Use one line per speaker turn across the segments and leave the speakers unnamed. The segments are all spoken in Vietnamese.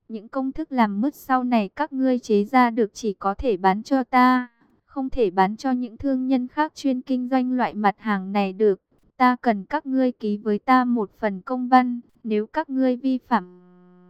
Những công thức làm mứt sau này các ngươi chế ra được chỉ có thể bán cho ta, không thể bán cho những thương nhân khác chuyên kinh doanh loại mặt hàng này được. Ta cần các ngươi ký với ta một phần công văn, nếu các ngươi vi phạm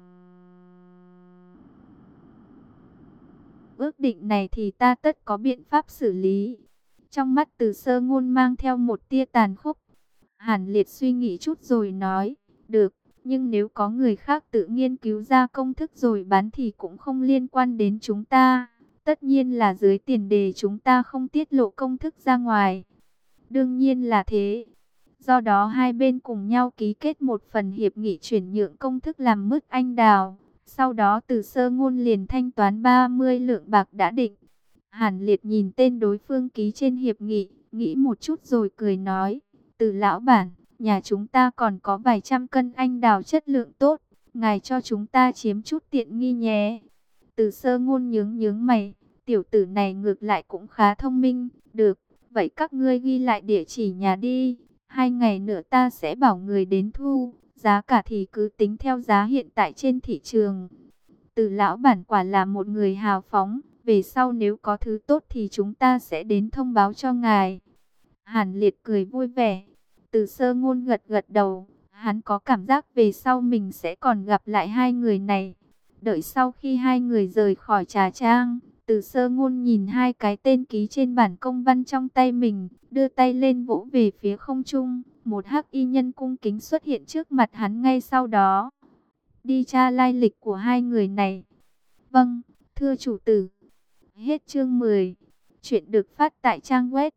ước định này thì ta tất có biện pháp xử lý. Trong mắt Từ Sơ Ngôn mang theo một tia tàn khốc. Hàn Liệt suy nghĩ chút rồi nói, được, nhưng nếu có người khác tự nghiên cứu ra công thức rồi bán thì cũng không liên quan đến chúng ta. Tất nhiên là dưới tiền đề chúng ta không tiết lộ công thức ra ngoài. Đương nhiên là thế. Do đó hai bên cùng nhau ký kết một phần hiệp nghị chuyển nhượng công thức làm mứt anh đào. Sau đó Từ Sơ Ngôn liền thanh toán 30 lượng bạc đã định. Hàn Liệt nhìn tên đối phương ký trên hiệp nghị, nghĩ một chút rồi cười nói, Từ lão bản, nhà chúng ta còn có vài trăm cân anh đào chất lượng tốt, ngài cho chúng ta chiếm chút tiện nghi nhé. Từ Sơ Ngôn nhướng mày, tiểu tử này ngược lại cũng khá thông minh, được, vậy các ngươi ghi lại địa chỉ nhà đi, 2 ngày nữa ta sẽ bảo người đến thu, giá cả thì cứ tính theo giá hiện tại trên thị trường. Từ lão bản quả là một người hào phóng, về sau nếu có thứ tốt thì chúng ta sẽ đến thông báo cho ngài. Hàn Liệt cười vui vẻ. Từ Sơ Ngôn gật gật đầu, hắn có cảm giác về sau mình sẽ còn gặp lại hai người này. Đợi sau khi hai người rời khỏi trà trang, Từ Sơ Ngôn nhìn hai cái tên ký trên bản công văn trong tay mình, đưa tay lên vỗ về phía không trung, một hắc y nhân cung kính xuất hiện trước mặt hắn ngay sau đó. Đi tra lai lịch của hai người này. Vâng, thưa chủ tử. Hết chương 10. Chuyện được phát tại trang web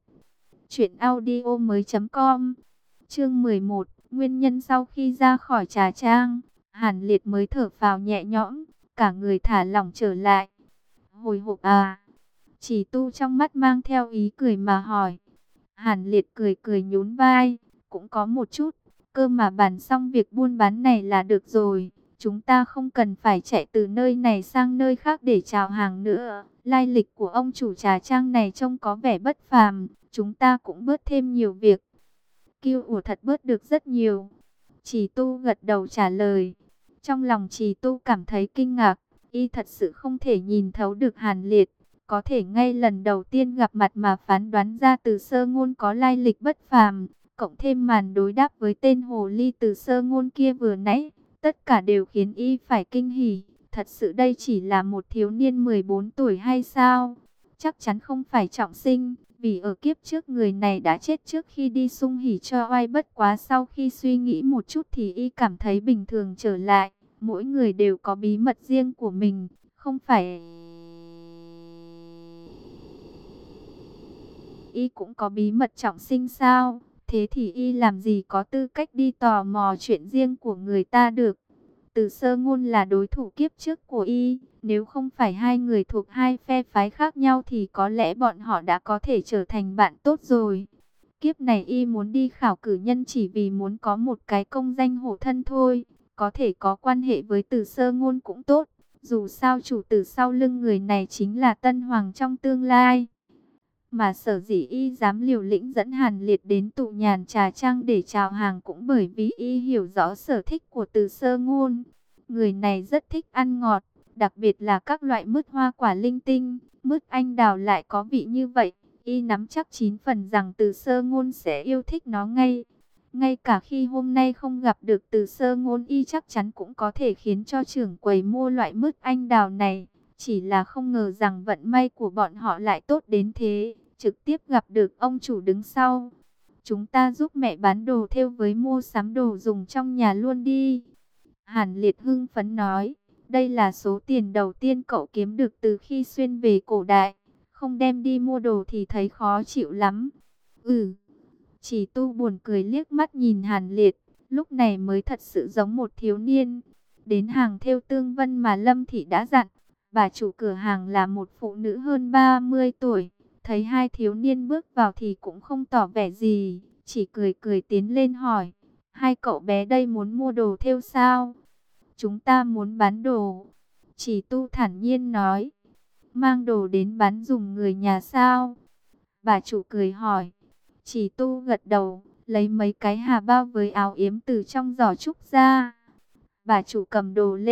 truyệnaudiomoi.com. Chương 11. Nguyên nhân sau khi ra khỏi trà trang, Hàn Liệt mới thở phào nhẹ nhõm, cả người thả lỏng trở lại. Hồi hộp à? Chỉ Tu trong mắt mang theo ý cười mà hỏi. Hàn Liệt cười cười nhún vai, cũng có một chút, cơ mà bàn xong việc buôn bán này là được rồi. Chúng ta không cần phải chạy từ nơi này sang nơi khác để chào hàng nữa. Lai lịch của ông chủ trà trang này trông có vẻ bất phàm, chúng ta cũng bớt thêm nhiều việc. Kiêu ủa thật bớt được rất nhiều. Chỉ Tu gật đầu trả lời. Trong lòng Chỉ Tu cảm thấy kinh ngạc, y thật sự không thể nhìn thấu được Hàn Liệt. Có thể ngay lần đầu tiên gặp mặt mà phán đoán ra Từ Sơ Ngôn có lai lịch bất phàm, cộng thêm màn đối đáp với tên hồ ly Từ Sơ Ngôn kia vừa nãy, tất cả đều khiến y phải kinh hỉ. Thật sự đây chỉ là một thiếu niên 14 tuổi hay sao? Chắc chắn không phải trọng sinh, vì ở kiếp trước người này đã chết trước khi đi sung hỉ cho oai. Bất quá sau khi suy nghĩ một chút thì y cảm thấy bình thường trở lại. Mỗi người đều có bí mật riêng của mình, không phải y cũng có bí mật trọng sinh sao? Thế thì y làm gì có tư cách đi tò mò chuyện riêng của người ta được? Từ Sơ Ngôn là đối thủ kiếp trước của y, nếu không phải hai người thuộc hai phe phái khác nhau thì có lẽ bọn họ đã có thể trở thành bạn tốt rồi. Kiếp này y muốn đi khảo cử nhân chỉ vì muốn có một cái công danh hộ thân thôi, có thể có quan hệ với Từ Sơ Ngôn cũng tốt, dù sao chủ tử sau lưng người này chính là Tân Hoàng trong tương lai. Mà sở dĩ y dám liều lĩnh dẫn Hàn Liệt đến tụ nhàn trà trang để chào hàng cũng bởi vì y hiểu rõ sở thích của Từ Sơ Ngôn. Người này rất thích ăn ngọt, đặc biệt là các loại mứt hoa quả linh tinh, mứt anh đào lại có vị như vậy. Y nắm chắc 9 phần rằng Từ Sơ Ngôn sẽ yêu thích nó ngay. Ngay cả khi hôm nay không gặp được Từ Sơ Ngôn, y chắc chắn cũng có thể khiến cho trưởng quầy mua loại mứt anh đào này. Chỉ là không ngờ rằng vận may của bọn họ lại tốt đến thế, trực tiếp gặp được ông chủ đứng sau. Chúng ta giúp mẹ bán đồ thêu với mua sắm đồ dùng trong nhà luôn đi. Hàn Liệt hưng phấn nói, đây là số tiền đầu tiên cậu kiếm được từ khi xuyên về cổ đại. Không đem đi mua đồ thì thấy khó chịu lắm. Ừ, Chỉ Tu buồn cười liếc mắt nhìn Hàn Liệt, lúc này mới thật sự giống một thiếu niên. Đến hàng thêu Tương Vân mà Lâm Thị đã dặn, bà chủ cửa hàng là một phụ nữ hơn 30 tuổi. Thấy hai thiếu niên bước vào thì cũng không tỏ vẻ gì, chỉ cười cười tiến lên hỏi, hai cậu bé đây muốn mua đồ thêu sao? Chúng ta muốn bán đồ. Chỉ Tu thản nhiên nói, mang đồ đến bán dùng người nhà sao? Bà chủ cười hỏi. Chỉ Tu gật đầu, lấy mấy cái hà bao với áo yếm từ trong giỏ trúc ra. Bà chủ cầm đồ lên,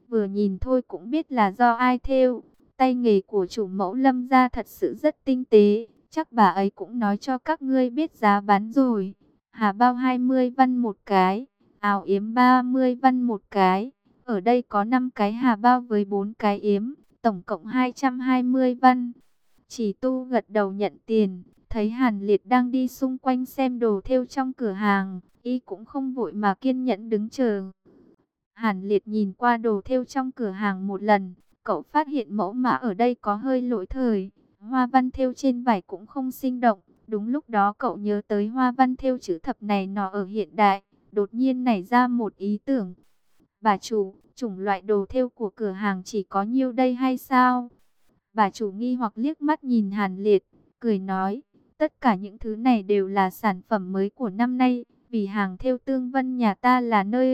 vừa nhìn thôi cũng biết là do ai thêu. Tay nghề của chủ mẫu Lâm gia thật sự rất tinh tế, chắc bà ấy cũng nói cho các ngươi biết giá bán rồi. Hà bao 20 văn một cái, áo yếm 30 văn một cái. Ở đây có 5 cái hà bao với 4 cái yếm, tổng cộng 220 văn. Chỉ Tu gật đầu nhận tiền, thấy Hàn Liệt đang đi xung quanh xem đồ thêu trong cửa hàng, y cũng không vội mà kiên nhẫn đứng chờ. Hàn Liệt nhìn qua đồ thêu trong cửa hàng một lần, cậu phát hiện mẫu mã ở đây có hơi lỗi thời, hoa văn thêu trên vải cũng không sinh động. Đúng lúc đó cậu nhớ tới hoa văn thêu chữ thập này nó ở hiện đại, đột nhiên nảy ra một ý tưởng. Bà chủ, chủng loại đồ thêu của cửa hàng chỉ có nhiêu đây hay sao? Bà chủ nghi hoặc liếc mắt nhìn Hàn Liệt, cười nói, tất cả những thứ này đều là sản phẩm mới của năm nay, vì hàng thêu Tương Vân nhà ta là nơi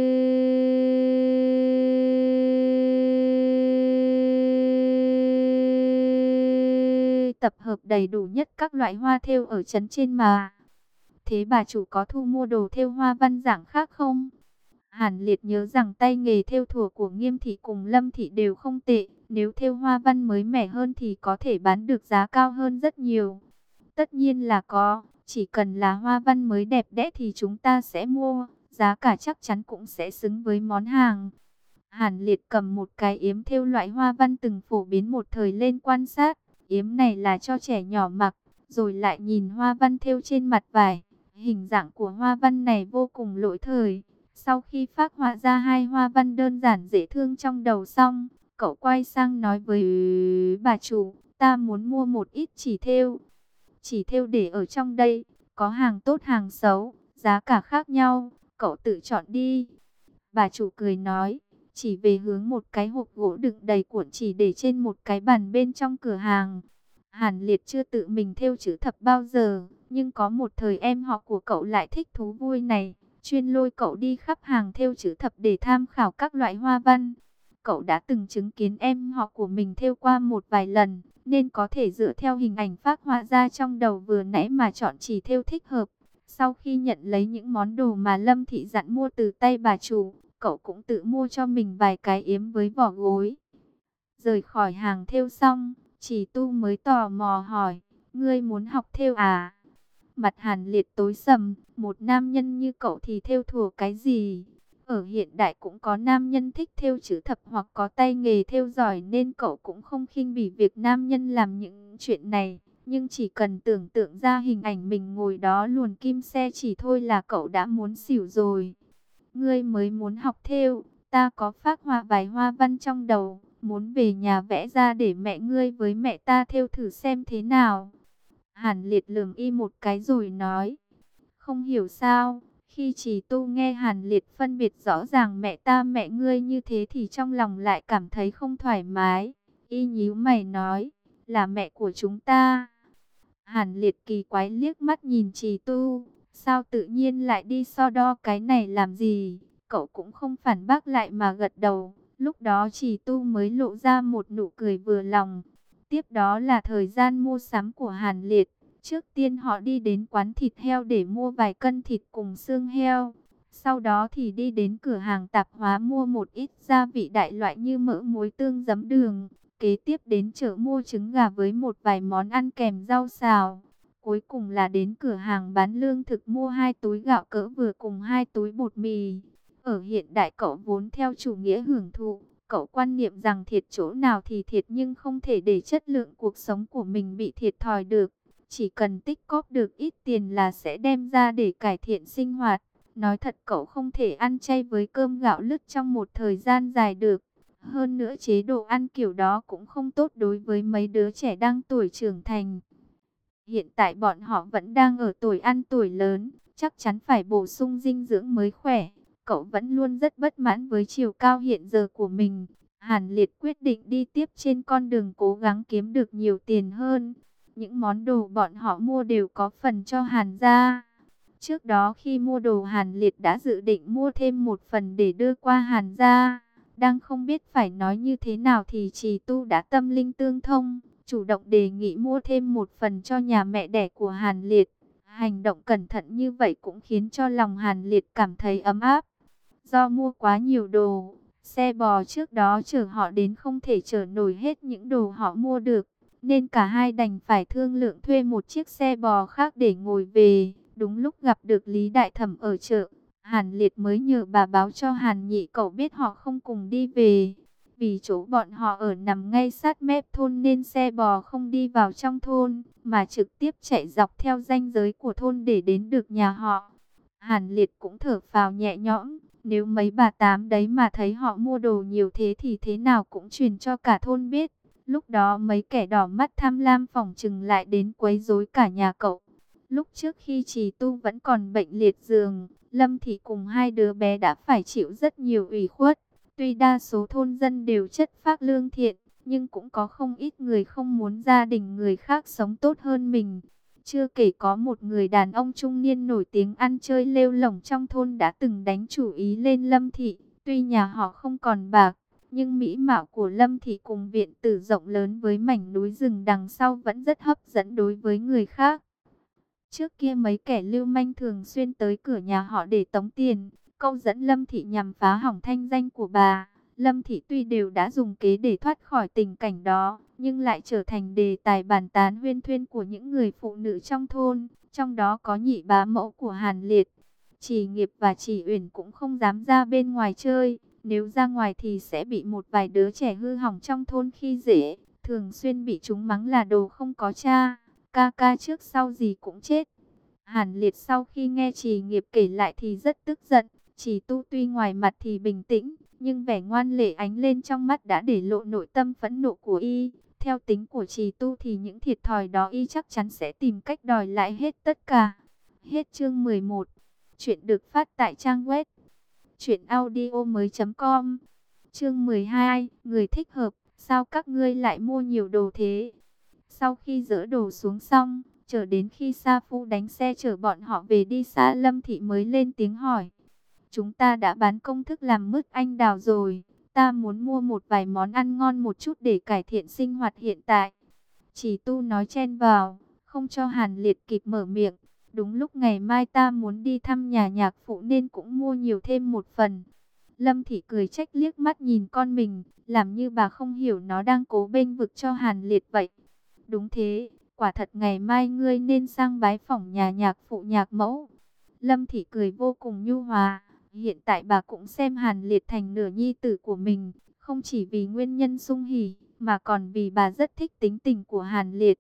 tập hợp đầy đủ nhất các loại hoa thêu ở trấn trên mà. Thế bà chủ có thu mua đồ thêu hoa văn dạng khác không? Hàn Liệt nhớ rằng tay nghề thêu thùa của Nghiêm thị cùng Lâm thị đều không tệ, nếu thêu hoa văn mới mẻ hơn thì có thể bán được giá cao hơn rất nhiều. Tất nhiên là có, chỉ cần là hoa văn mới đẹp đẽ thì chúng ta sẽ mua, giá cả chắc chắn cũng sẽ xứng với món hàng. Hàn Liệt cầm một cái yếm thêu loại hoa văn từng phổ biến một thời lên quan sát, yếm này là cho trẻ nhỏ mặc, rồi lại nhìn hoa văn thêu trên mặt vải, hình dạng của hoa văn này vô cùng lỗi thời. Sau khi phác họa ra hai hoa văn đơn giản dễ thương trong đầu xong, cậu quay sang nói với bà chủ, ta muốn mua một ít chỉ thêu. Chỉ thêu để ở trong đây, có hàng tốt hàng xấu, giá cả khác nhau, cậu tự chọn đi. Bà chủ cười nói, chỉ về hướng một cái hộp gỗ đựng đầy cuộn chỉ để trên một cái bàn bên trong cửa hàng. Hàn Liệt chưa tự mình thêu chữ thập bao giờ, nhưng có một thời em họ của cậu lại thích thú vui này, chuyên lôi cậu đi khắp hàng thêu chữ thập để tham khảo các loại hoa văn. Cậu đã từng chứng kiến em họ của mình thêu qua một vài lần, nên có thể dựa theo hình ảnh phác họa ra trong đầu vừa nãy mà chọn chỉ thêu thích hợp. Sau khi nhận lấy những món đồ mà Lâm Thị dặn mua từ tay bà chủ, cậu cũng tự mua cho mình vài cái yếm với vỏ gối. Rời khỏi hàng thêu xong, Chỉ Tu mới tò mò hỏi, ngươi muốn học thêu à? Mặt Hàn Liệt tối sầm, một nam nhân như cậu thì thêu thùa cái gì? Ở hiện đại cũng có nam nhân thích thêu chữ thập hoặc có tay nghề thêu giỏi, nên cậu cũng không khinh bỉ việc nam nhân làm những chuyện này. Nhưng chỉ cần tưởng tượng ra hình ảnh mình ngồi đó luồn kim xe chỉ thôi là cậu đã muốn xỉu rồi. Ngươi mới muốn học thêu, ta có phác họa vài hoa văn trong đầu, muốn về nhà vẽ ra để mẹ ngươi với mẹ ta thêu thử xem thế nào. Hàn Liệt lườm y một cái rồi nói, không hiểu sao, khi Trì Tu nghe Hàn Liệt phân biệt rõ ràng mẹ ta mẹ ngươi như thế thì trong lòng lại cảm thấy không thoải mái. Y nhíu mày nói, là mẹ của chúng ta. Hàn Liệt kỳ quái liếc mắt nhìn Trì Tu, sao tự nhiên lại đi so đo cái này làm gì? Cậu cũng không phản bác lại mà gật đầu. Lúc đó Trì Tu mới lộ ra một nụ cười vừa lòng. Tiếp đó là thời gian mua sắm của Hàn Liệt. Trước tiên họ đi đến quán thịt heo để mua vài cân thịt cùng xương heo. Sau đó thì đi đến cửa hàng tạp hóa mua một ít gia vị đại loại như mỡ muối tương giấm đường. Kế tiếp đến chợ mua trứng gà với một vài món ăn kèm rau xào. Cuối cùng là đến cửa hàng bán lương thực mua 2 túi gạo cỡ vừa cùng 2 túi bột mì. Ở hiện đại cậu vốn theo chủ nghĩa hưởng thụ. Cậu quan niệm rằng thiệt chỗ nào thì thiệt, nhưng không thể để chất lượng cuộc sống của mình bị thiệt thòi được. Chỉ cần tích cóp được ít tiền là sẽ đem ra để cải thiện sinh hoạt. Nói thật cậu không thể ăn chay với cơm gạo lứt trong một thời gian dài được. Hơn nữa chế độ ăn kiểu đó cũng không tốt đối với mấy đứa trẻ đang tuổi trưởng thành. Hiện tại bọn họ vẫn đang ở tuổi ăn tuổi lớn, chắc chắn phải bổ sung dinh dưỡng mới khỏe. Cậu vẫn luôn rất bất mãn với chiều cao hiện giờ của mình. Hàn Liệt quyết định đi tiếp trên con đường cố gắng kiếm được nhiều tiền hơn. Những món đồ bọn họ mua đều có phần cho Hàn gia. Trước đó khi mua đồ Hàn Liệt đã dự định mua thêm một phần để đưa qua Hàn gia. Đang không biết phải nói như thế nào thì Trì Tu đã tâm linh tương thông, chủ động đề nghị mua thêm một phần cho nhà mẹ đẻ của Hàn Liệt. Hành động cẩn thận như vậy cũng khiến cho lòng Hàn Liệt cảm thấy ấm áp. Do mua quá nhiều đồ, Xe bò trước đó chở họ đến không thể chở nổi hết những đồ họ mua được, nên cả hai đành phải thương lượng thuê một chiếc xe bò khác để ngồi về. Đúng lúc gặp được Lý Đại Thẩm ở chợ, Hàn Liệt mới nhờ bà báo cho Hàn Nhị cậu biết họ không cùng đi về. Vì chỗ bọn họ ở nằm ngay sát mép thôn nên xe bò không đi vào trong thôn, mà trực tiếp chạy dọc theo ranh giới của thôn để đến được nhà họ. Hàn Liệt cũng thở phào nhẹ nhõm, nếu mấy bà tám đấy mà thấy họ mua đồ nhiều thế thì thế nào cũng truyền cho cả thôn biết. Lúc đó mấy kẻ đỏ mắt tham lam phỏng chừng lại đến quấy rối cả nhà cậu. Lúc trước khi Trì Tu vẫn còn bệnh liệt giường, Lâm Thị cùng hai đứa bé đã phải chịu rất nhiều ủy khuất. Tuy đa số thôn dân đều chất phác lương thiện, nhưng cũng có không ít người không muốn gia đình người khác sống tốt hơn mình. Chưa kể có một người đàn ông trung niên nổi tiếng ăn chơi lêu lổng trong thôn đã từng đánh chủ ý lên Lâm Thị. Tuy nhà họ không còn bạc, nhưng mỹ mạo của Lâm Thị cùng viện tử rộng lớn với mảnh núi rừng đằng sau vẫn rất hấp dẫn đối với người khác. Trước kia mấy kẻ lưu manh thường xuyên tới cửa nhà họ để tống tiền, câu dẫn Lâm Thị nhằm phá hỏng thanh danh của bà. Lâm Thị tuy đều đã dùng kế để thoát khỏi tình cảnh đó, nhưng lại trở thành đề tài bàn tán huyên thuyên của những người phụ nữ trong thôn, trong đó có nhị bá mẫu của Hàn Liệt. Chỉ Nghiệp và Chỉ Uyển cũng không dám ra bên ngoài chơi, nếu ra ngoài thì sẽ bị một vài đứa trẻ hư hỏng trong thôn khi dễ, thường xuyên bị chúng mắng là đồ không có cha, ca ca trước sau gì cũng chết. Hàn Liệt sau khi nghe Chỉ Nghiệp kể lại thì rất tức giận. Chỉ Tu tuy ngoài mặt thì bình tĩnh, nhưng vẻ ngoan lệ ánh lên trong mắt đã để lộ nội tâm phẫn nộ của y. Theo tính của Chỉ Tu thì những thiệt thòi đó y chắc chắn sẽ tìm cách đòi lại hết tất cả. Hết chương 11. Chuyện được phát tại trang web truyệnaudiomoi.com. Chương 12, người thích hợp, sao các ngươi lại mua nhiều đồ thế? Sau khi dỡ đồ xuống xong, chờ đến khi Sa Phu đánh xe chở bọn họ về đi xã Lâm Thị mới lên tiếng hỏi. Chúng ta đã bán công thức làm mứt anh đào rồi, ta muốn mua một vài món ăn ngon một chút để cải thiện sinh hoạt hiện tại. Chỉ Tu nói chen vào, không cho Hàn Liệt kịp mở miệng. Đúng lúc ngày mai ta muốn đi thăm nhà nhạc phụ nên cũng mua nhiều thêm một phần. Lâm Thị cười trách liếc mắt nhìn con mình, làm như bà không hiểu nó đang cố bênh vực cho Hàn Liệt vậy. Đúng thế, quả thật ngày mai ngươi nên sang bái phỏng nhà nhạc phụ nhạc mẫu. Lâm Thị cười vô cùng nhu hòa. Hiện tại bà cũng xem Hàn Liệt thành nửa nhi tử của mình, không chỉ vì nguyên nhân sung hỉ, mà còn vì bà rất thích tính tình của Hàn Liệt.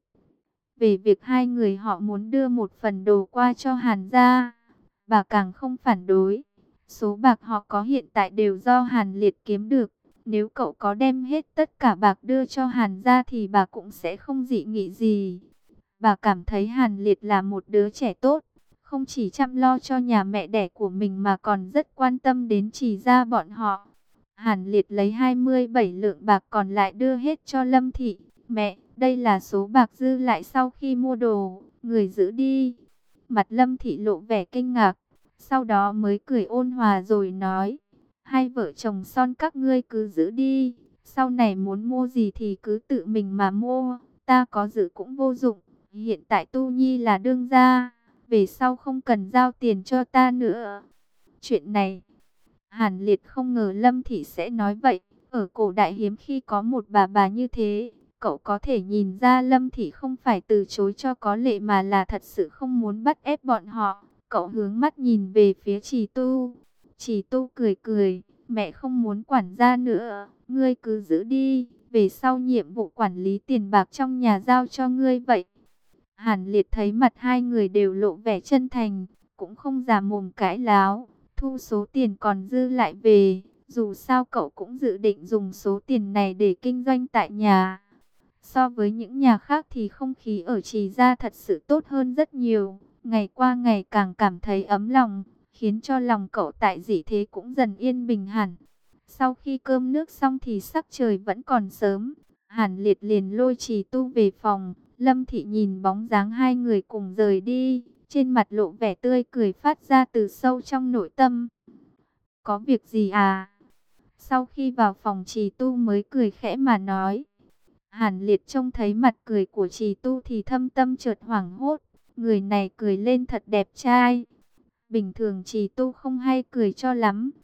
Về việc hai người họ muốn đưa một phần đồ qua cho Hàn gia, bà càng không phản đối. Số bạc họ có hiện tại đều do Hàn Liệt kiếm được. Nếu cậu có đem hết tất cả bạc đưa cho Hàn gia thì bà cũng sẽ không dị nghị gì. Bà cảm thấy Hàn Liệt là một đứa trẻ tốt, không chỉ chăm lo cho nhà mẹ đẻ của mình mà còn rất quan tâm đến Trì gia bọn họ. Hàn Liệt lấy 27 lượng bạc còn lại đưa hết cho Lâm Thị. Mẹ, đây là số bạc dư lại sau khi mua đồ, người giữ đi. Mặt Lâm Thị lộ vẻ kinh ngạc, sau đó mới cười ôn hòa rồi nói. Hai vợ chồng son các ngươi cứ giữ đi, sau này muốn mua gì thì cứ tự mình mà mua, ta có giữ cũng vô dụng. Hiện tại Tu Nhi là đương gia, về sau không cần giao tiền cho ta nữa. Chuyện này, Hàn Liệt không ngờ Lâm Thị sẽ nói vậy. Ở cổ đại hiếm khi có một bà như thế. Cậu có thể nhìn ra Lâm Thị không phải từ chối cho có lệ mà là thật sự không muốn bắt ép bọn họ. Cậu hướng mắt nhìn về phía Trì Tu. Trì Tu cười cười, mẹ không muốn quản gia nữa, ngươi cứ giữ đi. Về sau nhiệm vụ quản lý tiền bạc trong nhà giao cho ngươi vậy. Hàn Liệt thấy mặt hai người đều lộ vẻ chân thành, cũng không già mồm cãi láo, thu số tiền còn dư lại về. Dù sao cậu cũng dự định dùng số tiền này để kinh doanh tại nhà. So với những nhà khác thì không khí ở Trì gia thật sự tốt hơn rất nhiều. Ngày qua ngày càng cảm thấy ấm lòng, khiến cho lòng cậu tại Dĩ Thế cũng dần yên bình hẳn. Sau khi cơm nước xong thì sắc trời vẫn còn sớm. Hàn Liệt liền lôi Trì Tu về phòng. Lâm Thị nhìn bóng dáng hai người cùng rời đi, trên mặt lộ vẻ tươi cười phát ra từ sâu trong nội tâm. Có việc gì à? Sau khi vào phòng Trì Tu mới cười khẽ mà nói. Hàn Liệt trông thấy mặt cười của Trì Tu thì thâm tâm chợt hoảng hốt. Người này cười lên thật đẹp trai. Bình thường Trì Tu không hay cười cho lắm,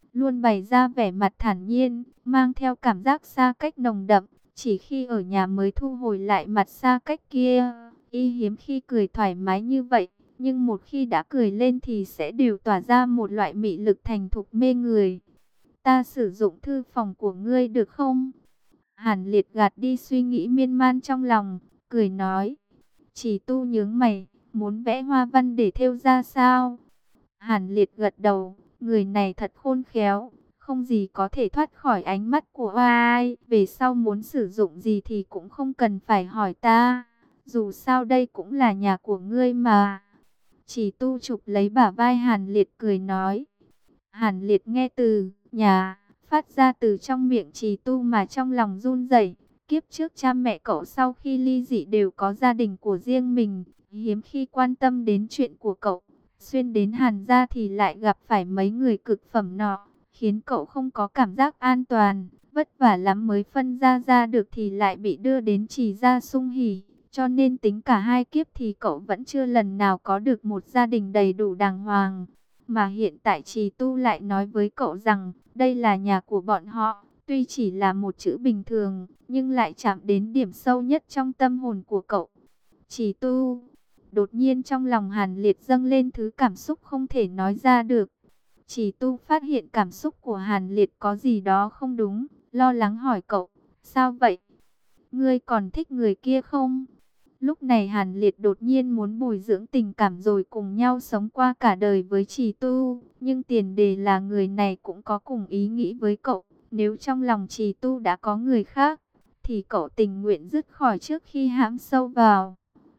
luôn bày ra vẻ mặt thản nhiên, mang theo cảm giác xa cách nồng đậm. Chỉ khi ở nhà mới thu hồi lại mặt xa cách kia. Y hiếm khi cười thoải mái như vậy, nhưng một khi đã cười lên thì sẽ đều tỏa ra một loại mị lực thành thục mê người. Ta sử dụng thư phòng của ngươi được không? Hàn Liệt gạt đi suy nghĩ miên man trong lòng, cười nói. Chỉ Tu nhướng mày, muốn vẽ hoa văn để thêu ra sao? Hàn Liệt gật đầu, người này thật khôn khéo, không gì có thể thoát khỏi ánh mắt của ai. Về sau muốn sử dụng gì thì cũng không cần phải hỏi ta, dù sao đây cũng là nhà của ngươi mà. Chỉ Tu chụp lấy bả vai Hàn Liệt cười nói. Hàn Liệt nghe từ nhà phát ra từ trong miệng Trì Tu mà trong lòng run rẩy. Kiếp trước cha mẹ cậu sau khi ly dị đều có gia đình của riêng mình, hiếm khi quan tâm đến chuyện của cậu. Xuyên đến Hàn gia thì lại gặp phải mấy người cực phẩm nọ, khiến cậu không có cảm giác an toàn. Vất vả lắm mới phân ra được thì lại bị đưa đến Trì gia sung hỉ. Cho nên tính cả hai kiếp thì cậu vẫn chưa lần nào có được một gia đình đầy đủ đàng hoàng. Mà hiện tại Trì Tu lại nói với cậu rằng đây là nhà của bọn họ. Tuy chỉ là một chữ bình thường, nhưng lại chạm đến điểm sâu nhất trong tâm hồn của cậu. Trì Tu, đột nhiên trong lòng Hàn Liệt dâng lên thứ cảm xúc không thể nói ra được. Trì Tu phát hiện cảm xúc của Hàn Liệt có gì đó không đúng, lo lắng hỏi cậu, sao vậy? Ngươi còn thích người kia không? Lúc này Hàn Liệt đột nhiên muốn bồi dưỡng tình cảm rồi cùng nhau sống qua cả đời với Trì Tu. Nhưng tiền đề là người này cũng có cùng ý nghĩ với cậu. Nếu trong lòng Trì Tu đã có người khác, thì cậu tình nguyện dứt khỏi trước khi hãm sâu vào.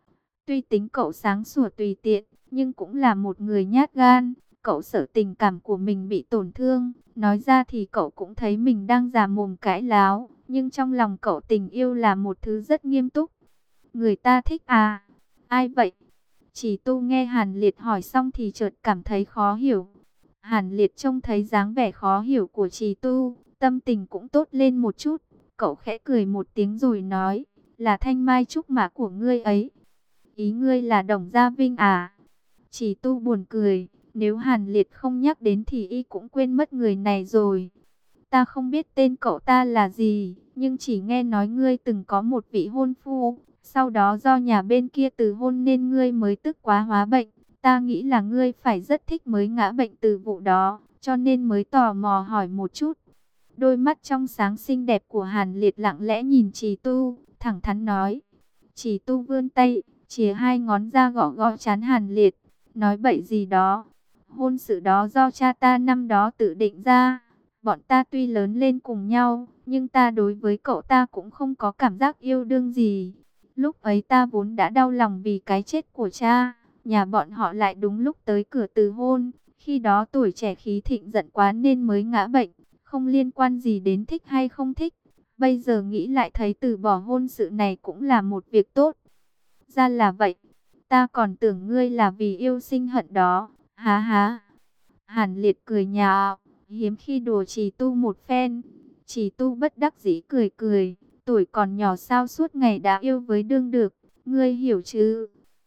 Tuy tính cậu sáng sủa tùy tiện, nhưng cũng là một người nhát gan. Cậu sợ tình cảm của mình bị tổn thương. Nói ra thì cậu cũng thấy mình đang già mồm cãi láo. Nhưng trong lòng cậu tình yêu là một thứ rất nghiêm túc. Người ta thích à? Ai vậy? Chỉ Tu nghe Hàn Liệt hỏi xong thì chợt cảm thấy khó hiểu. Hàn Liệt trông thấy dáng vẻ khó hiểu của Trì Tu, tâm tình cũng tốt lên một chút. Cậu khẽ cười một tiếng rồi nói, là thanh mai trúc mã của ngươi ấy. Ý ngươi là Đồng Gia Vinh à? Trì Tu buồn cười, nếu Hàn Liệt không nhắc đến thì y cũng quên mất người này rồi. Ta không biết tên cậu ta là gì, nhưng chỉ nghe nói ngươi từng có một vị hôn phu. Sau đó do nhà bên kia từ hôn nên ngươi mới tức quá hóa bệnh. Ta nghĩ là ngươi phải rất thích mới ngã bệnh từ vụ đó, cho nên mới tò mò hỏi một chút. Đôi mắt trong sáng xinh đẹp của Hàn Liệt lặng lẽ nhìn Trì Tu, thẳng thắn nói. Trì Tu vươn tay, chìa hai ngón ra gõ gõ trán Hàn Liệt, nói bậy gì đó. Hôn sự đó do cha ta năm đó tự định ra. Bọn ta tuy lớn lên cùng nhau, nhưng ta đối với cậu ta cũng không có cảm giác yêu đương gì. Lúc ấy ta vốn đã đau lòng vì cái chết của cha, nhà bọn họ lại đúng lúc tới cửa từ hôn. Khi đó tuổi trẻ khí thịnh giận quá nên mới ngã bệnh, không liên quan gì đến thích hay không thích. Bây giờ nghĩ lại thấy từ bỏ hôn sự này cũng là một việc tốt. Ra là vậy, ta còn tưởng ngươi là vì yêu sinh hận đó, há há. Hàn Liệt cười nhạo, hiếm khi đùa Trì Tu một phen. Trì Tu bất đắc dĩ cười cười, tuổi còn nhỏ sao suốt ngày đã yêu với đương được, ngươi hiểu chứ?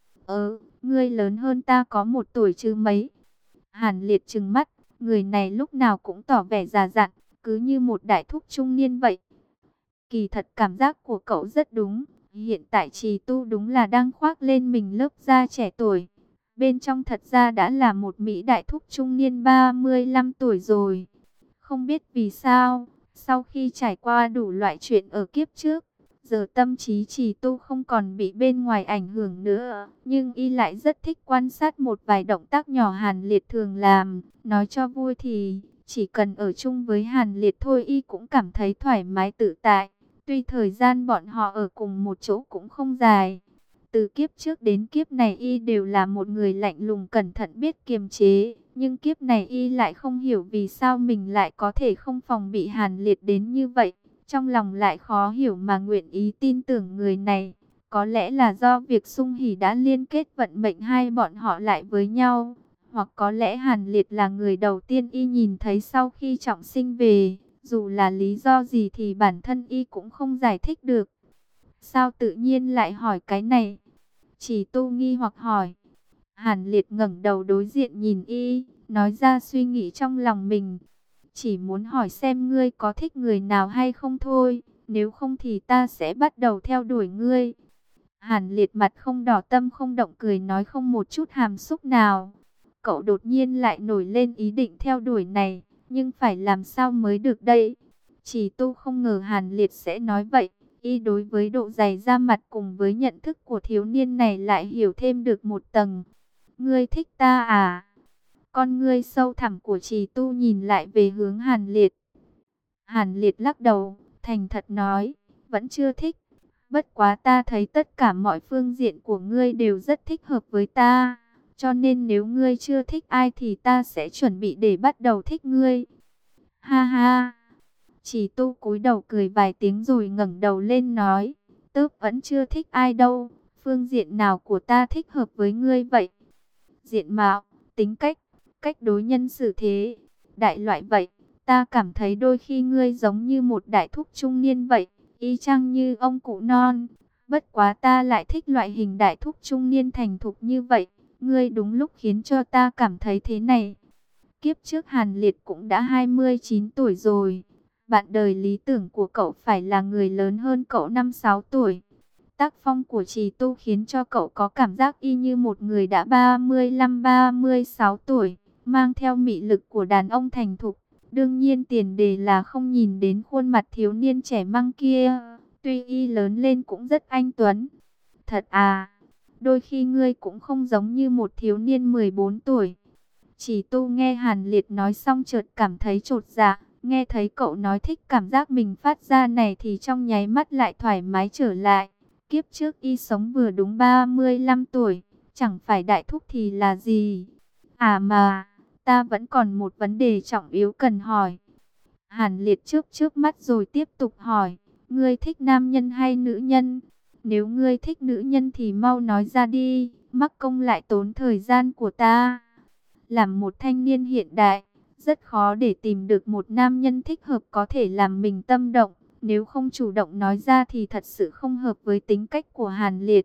Ngươi lớn hơn ta có một tuổi chứ mấy. Hàn Liệt trừng mắt, người này lúc nào cũng tỏ vẻ già dặn, cứ như một đại thúc trung niên vậy. Kỳ thật cảm giác của cậu rất đúng, hiện tại Trì Tu đúng là đang khoác lên mình lớp da trẻ tuổi. Bên trong thật ra đã là một Mỹ đại thúc trung niên 35 tuổi rồi. Không biết vì sao, sau khi trải qua đủ loại chuyện ở kiếp trước, giờ tâm trí Trì Tu không còn bị bên ngoài ảnh hưởng nữa. Nhưng y lại rất thích quan sát một vài động tác nhỏ Hàn Liệt thường làm. Nói cho vui thì, chỉ cần ở chung với Hàn Liệt thôi y cũng cảm thấy thoải mái tự tại. Tuy thời gian bọn họ ở cùng một chỗ cũng không dài. Từ kiếp trước đến kiếp này y đều là một người lạnh lùng cẩn thận biết kiềm chế. Nhưng kiếp này y lại không hiểu vì sao mình lại có thể không phòng bị Hàn Liệt đến như vậy. Trong lòng lại khó hiểu mà nguyện ý tin tưởng người này. Có lẽ là do việc sung hỉ đã liên kết vận mệnh hai bọn họ lại với nhau. Hoặc có lẽ Hàn Liệt là người đầu tiên y nhìn thấy sau khi trọng sinh về. Dù là lý do gì thì bản thân y cũng không giải thích được. Sao tự nhiên lại hỏi cái này? Chỉ Tu nghi hoặc hỏi. Hàn Liệt ngẩng đầu đối diện nhìn y, nói ra suy nghĩ trong lòng mình. Chỉ muốn hỏi xem ngươi có thích người nào hay không thôi. Nếu không thì ta sẽ bắt đầu theo đuổi ngươi. Hàn Liệt mặt không đỏ tâm không động, cười nói không một chút hàm xúc nào. Cậu đột nhiên lại nổi lên ý định theo đuổi này, nhưng phải làm sao mới được đây? Chỉ Tu không ngờ Hàn Liệt sẽ nói vậy. Y đối với độ dày da mặt cùng với nhận thức của thiếu niên này lại hiểu thêm được một tầng. Ngươi thích ta à? Con ngươi sâu thẳm của Trì Tu nhìn lại về hướng Hàn Liệt. Hàn Liệt lắc đầu, thành thật nói, vẫn chưa thích. Bất quá ta thấy tất cả mọi phương diện của ngươi đều rất thích hợp với ta. Cho nên nếu ngươi chưa thích ai thì ta sẽ chuẩn bị để bắt đầu thích ngươi. Ha ha. Chỉ Tu cúi đầu cười vài tiếng rồi ngẩng đầu lên nói, tớ vẫn chưa thích ai đâu. Phương diện nào của ta thích hợp với ngươi vậy? Diện mạo, tính cách, cách đối nhân xử thế, đại loại vậy. Ta cảm thấy đôi khi ngươi giống như một đại thúc trung niên vậy, y chang như ông cụ non. Bất quá ta lại thích loại hình đại thúc trung niên thành thục như vậy. Ngươi đúng lúc khiến cho ta cảm thấy thế này. Kiếp trước Hàn Liệt cũng đã 29 tuổi rồi. Bạn đời lý tưởng của cậu phải là người lớn hơn cậu 5-6 tuổi. Tác phong của Trì Tu khiến cho cậu có cảm giác y như một người đã 35-36 tuổi, mang theo mị lực của đàn ông thành thục. Đương nhiên tiền đề là không nhìn đến khuôn mặt thiếu niên trẻ măng kia, tuy y lớn lên cũng rất anh tuấn. Thật à, đôi khi ngươi cũng không giống như một thiếu niên 14 tuổi. Chỉ Tu nghe Hàn Liệt nói xong chợt cảm thấy chột dạ, nghe thấy cậu nói thích cảm giác mình phát ra này thì trong nháy mắt lại thoải mái trở lại. Kiếp trước y sống vừa đúng 35 tuổi, chẳng phải đại thúc thì là gì. À mà, ta vẫn còn một vấn đề trọng yếu cần hỏi. Hàn Liệt chớp mắt rồi tiếp tục hỏi, ngươi thích nam nhân hay nữ nhân? Nếu ngươi thích nữ nhân thì mau nói ra đi, mắc công lại tốn thời gian của ta. Làm một thanh niên hiện đại, rất khó để tìm được một nam nhân thích hợp có thể làm mình tâm động. Nếu không chủ động nói ra thì thật sự không hợp với tính cách của Hàn Liệt.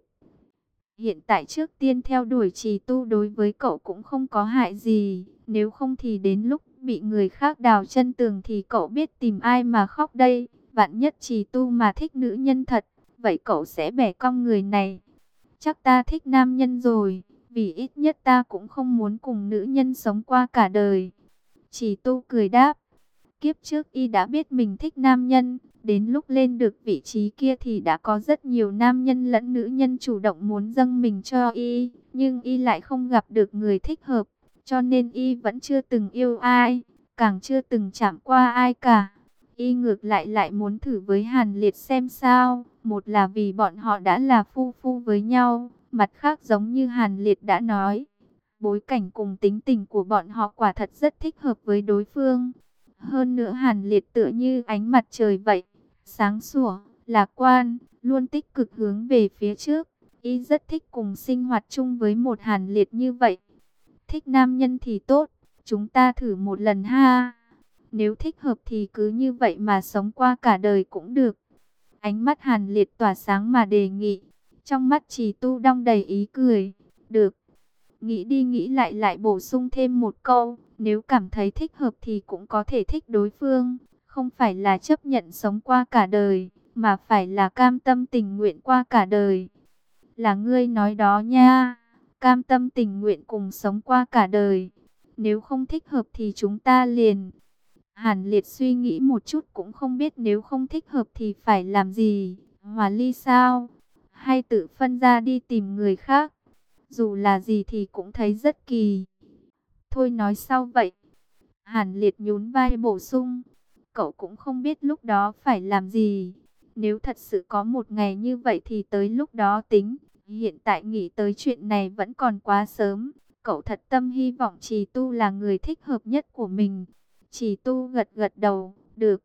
Hiện tại trước tiên theo đuổi Trì Tu đối với cậu cũng không có hại gì. Nếu không thì đến lúc bị người khác đào chân tường thì cậu biết tìm ai mà khóc đây. Vạn nhất Trì Tu mà thích nữ nhân thật, vậy cậu sẽ bẻ cong người này. Chắc ta thích nam nhân rồi, vì ít nhất ta cũng không muốn cùng nữ nhân sống qua cả đời. Trì Tu cười đáp, kiếp trước y đã biết mình thích nam nhân, đến lúc lên được vị trí kia thì đã có rất nhiều nam nhân lẫn nữ nhân chủ động muốn dâng mình cho y, nhưng y lại không gặp được người thích hợp, cho nên y vẫn chưa từng yêu ai, càng chưa từng chạm qua ai cả. Y ngược lại muốn thử với Hàn Liệt xem sao, một là vì bọn họ đã là phu phu với nhau, mặt khác giống như Hàn Liệt đã nói, bối cảnh cùng tính tình của bọn họ quả thật rất thích hợp với đối phương. Hơn nữa Hàn Liệt tựa như ánh mặt trời vậy, sáng sủa, lạc quan, luôn tích cực hướng về phía trước. Y rất thích cùng sinh hoạt chung với một Hàn Liệt như vậy. Thích nam nhân thì tốt, chúng ta thử một lần ha. Nếu thích hợp thì cứ như vậy mà sống qua cả đời cũng được. Ánh mắt Hàn Liệt tỏa sáng mà đề nghị. Trong mắt Trì Tu đong đầy ý cười. Được. Nghĩ đi nghĩ lại bổ sung thêm một câu. Nếu cảm thấy thích hợp thì cũng có thể thích đối phương. Không phải là chấp nhận sống qua cả đời, mà phải là cam tâm tình nguyện qua cả đời. Là ngươi nói đó nha. Cam tâm tình nguyện cùng sống qua cả đời. Nếu không thích hợp thì chúng ta liền. Hàn Liệt suy nghĩ một chút cũng không biết nếu không thích hợp thì phải làm gì. Hòa ly sao? Hay tự phân ra đi tìm người khác? Dù là gì thì cũng thấy rất kỳ. Thôi nói sau vậy. Hàn Liệt nhún vai bổ sung. Cậu cũng không biết lúc đó phải làm gì. Nếu thật sự có một ngày như vậy thì tới lúc đó tính. Hiện tại nghĩ tới chuyện này vẫn còn quá sớm. Cậu thật tâm hy vọng Trì Tu là người thích hợp nhất của mình. Trì Tu gật gật đầu, được.